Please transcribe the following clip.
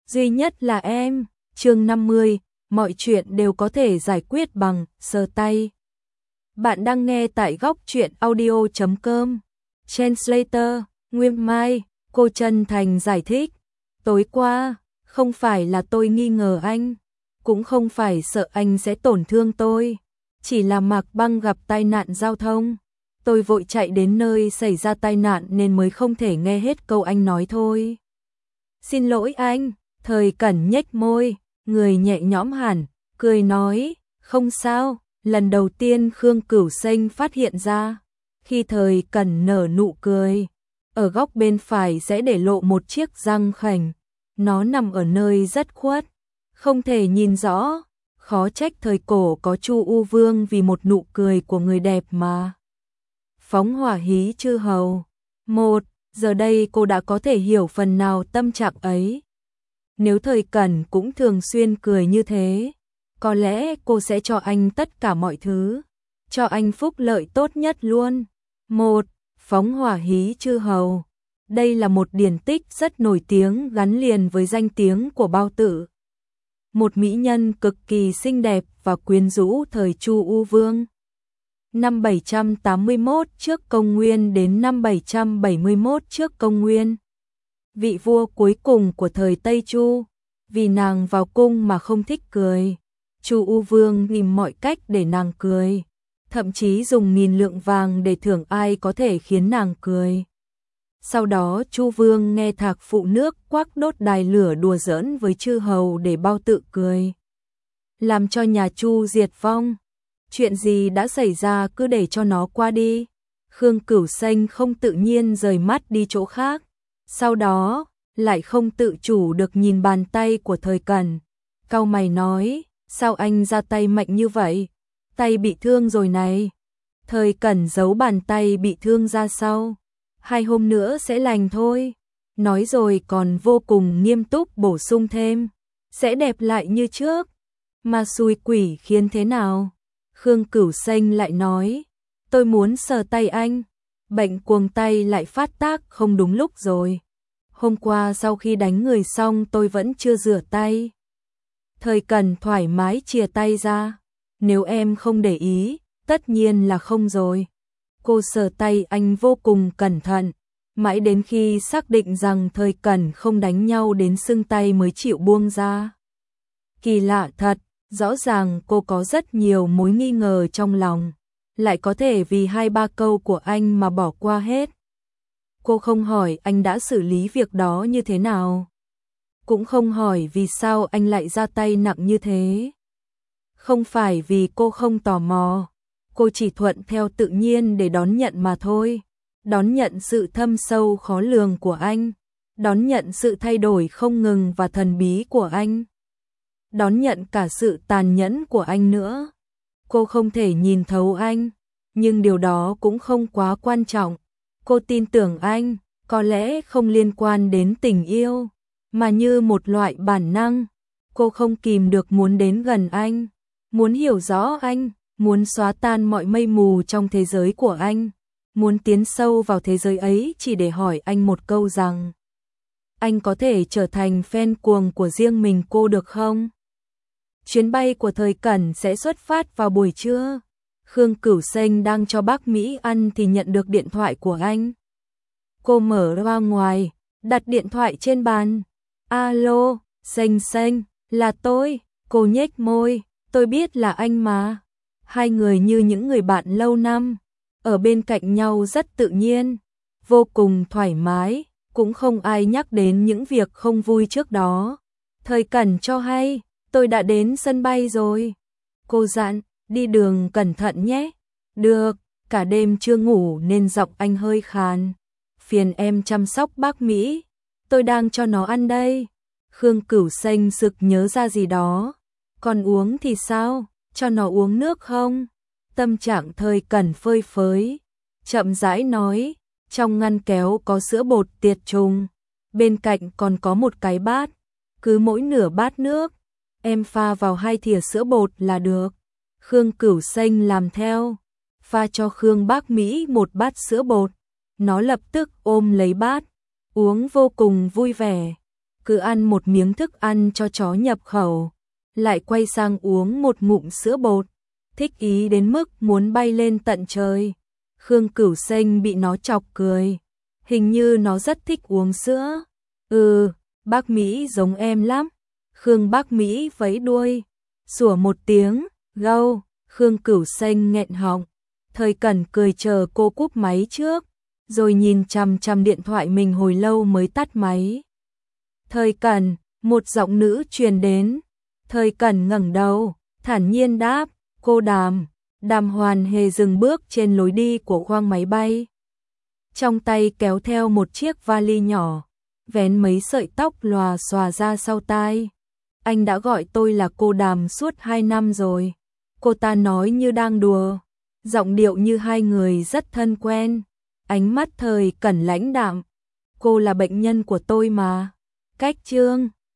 duy nhất là em. Chương 50, mọi chuyện đều có thể giải quyết bằng sờ tay. Bạn đang nghe tại góc truyện audio.com. Translator, Nguyên Mai, cô chân thành giải thích. Tối qua, không phải là tôi nghi ngờ anh, cũng không phải sợ anh sẽ tổn thương tôi. Chỉ là Mạc Băng gặp tai nạn giao thông. Tôi vội chạy đến nơi xảy ra tai nạn nên mới không thể nghe hết câu anh nói thôi. Xin lỗi anh, Thời Cẩn nhếch môi, người nhẹ nhõm hẳn, cười nói, không sao. Lần đầu tiên Khương Cửu Xanh phát hiện ra, khi Thời Cẩn nở nụ cười, ở góc bên phải sẽ để lộ một chiếc răng khểnh, nó nằm ở nơi rất khuất, không thể nhìn rõ, khó trách thời cổ có Chu U Vương vì một nụ cười của người đẹp mà phóng hỏa hí chư hầu. Giờ đây cô đã có thể hiểu phần nào tâm trạng ấy. Nếu Thời Cẩn cũng thường xuyên cười như thế, có lẽ cô sẽ cho anh tất cả mọi thứ, cho anh phúc lợi tốt nhất luôn. Phóng hỏa hí chư hầu. Đây là một điển tích rất nổi tiếng gắn liền với danh tiếng của Bao Tử. Một mỹ nhân cực kỳ xinh đẹp và quyến rũ thời Chu U Vương. Năm 781 trước công nguyên đến năm 771 trước công nguyên. Vị vua cuối cùng của thời Tây Chu, vì nàng vào cung mà không thích cười, Chu U Vương tìm mọi cách để nàng cười, thậm chí dùng 1000 lượng vàng để thưởng ai có thể khiến nàng cười. Sau đó Chu Vương nghe Thạc Phụ Nước quắc đốt đài lửa đùa giỡn với chư hầu để Bao Tự cười, làm cho nhà Chu diệt vong. Chuyện gì đã xảy ra cứ để cho nó qua đi. Khương Cửu Xanh không tự nhiên rời mắt đi chỗ khác, sau đó lại không tự chủ được nhìn bàn tay của Thời Cẩn, cau mày nói, sao anh ra tay mạnh như vậy? Tay bị thương rồi này. Thời Cẩn giấu bàn tay bị thương ra sau, 2 hôm nữa sẽ lành thôi. Nói rồi còn vô cùng nghiêm túc bổ sung thêm, sẽ đẹp lại như trước. Mà xui quỷ khiến thế nào? Khương Cửu Xanh lại nói, tôi muốn sờ tay anh. Bệnh cuồng tay lại phát tác không đúng lúc rồi. Hôm qua sau khi đánh người xong tôi vẫn chưa rửa tay. Thời Cẩn thoải mái chìa tay ra. Nếu em không để ý, tất nhiên là không rồi. Cô sờ tay anh vô cùng cẩn thận, mãi đến khi xác định rằng Thời Cẩn không đánh nhau đến sưng tay mới chịu buông ra. Kỳ lạ thật, rõ ràng cô có rất nhiều mối nghi ngờ trong lòng, lại có thể vì 2-3 câu của anh mà bỏ qua hết. Cô không hỏi anh đã xử lý việc đó như thế nào, cũng không hỏi vì sao anh lại ra tay nặng như thế. Không phải vì cô không tò mò, cô chỉ thuận theo tự nhiên để đón nhận mà thôi. Đón nhận sự thâm sâu khó lường của anh, đón nhận sự thay đổi không ngừng và thần bí của anh, đón nhận cả sự tàn nhẫn của anh nữa. Cô không thể nhìn thấu anh, nhưng điều đó cũng không quá quan trọng. Cô tin tưởng anh, có lẽ không liên quan đến tình yêu, mà như một loại bản năng. Cô không kìm được muốn đến gần anh, muốn hiểu rõ anh, muốn xóa tan mọi mây mù trong thế giới của anh, muốn tiến sâu vào thế giới ấy chỉ để hỏi anh một câu rằng, anh có thể trở thành fan cuồng của riêng mình cô được không? Chuyến bay của Thời Cẩn sẽ xuất phát vào buổi trưa. Khương Cửu Xanh đang cho bác Mỹ ăn thì nhận được điện thoại của anh. Cô mở ra ngoài, đặt điện thoại trên bàn. Alo, Xanh Xanh, là tôi. Cô nhếch môi, tôi biết là anh mà. Hai người như những người bạn lâu năm, ở bên cạnh nhau rất tự nhiên, vô cùng thoải mái, cũng không ai nhắc đến những việc không vui trước đó. Thời Cẩn cho hay, tôi đã đến sân bay rồi. Cô dặn, đi đường cẩn thận nhé. Được, cả đêm chưa ngủ nên giọng anh hơi khàn. Phiền em chăm sóc bác Mỹ, tôi đang cho nó ăn đây. Khương Cửu Xanh sực nhớ ra gì đó. Còn uống thì sao, cho nó uống nước không? Tâm trạng Thời Cẩn phơi phới, chậm rãi nói, trong ngăn kéo có sữa bột tiệt trùng, bên cạnh còn có một cái bát, cứ mỗi nửa bát nước, em pha vào 2 thìa sữa bột là được. Khương Cửu Xanh làm theo, pha cho Khương Bác Mỹ một bát sữa bột, nó lập tức ôm lấy bát, uống vô cùng vui vẻ. cứ ăn một miếng thức ăn cho chó nhập khẩu, lại quay sang uống một ngụm sữa bột, thích ý đến mức muốn bay lên tận trời. Khương Cửu Xanh bị nó chọc cười, hình như nó rất thích uống sữa. Bác Mỹ giống em lắm. Khương Bác Mỹ vẫy đuôi, sủa một tiếng, gâu. Khương Cửu Xanh nghẹn họng. Thời Cẩn cười chờ cô cúp máy trước, rồi nhìn chằm chằm điện thoại mình hồi lâu mới tắt máy. Thời Cẩn, một giọng nữ truyền đến. Thời Cẩn ngẩng đầu, thản nhiên đáp, cô Đàm. Đàm Hoàn hề dừng bước trên lối đi của khoang máy bay. Trong tay kéo theo một chiếc vali nhỏ, vén mấy sợi tóc lòa xòa ra sau tai. Anh đã gọi tôi là cô Đàm suốt 2 năm rồi. Cô ta nói như đang đùa, giọng điệu như hai người rất thân quen. Ánh mắt Thời Cẩn lãnh đạm. Cô là bệnh nhân của tôi mà. Cách Trương.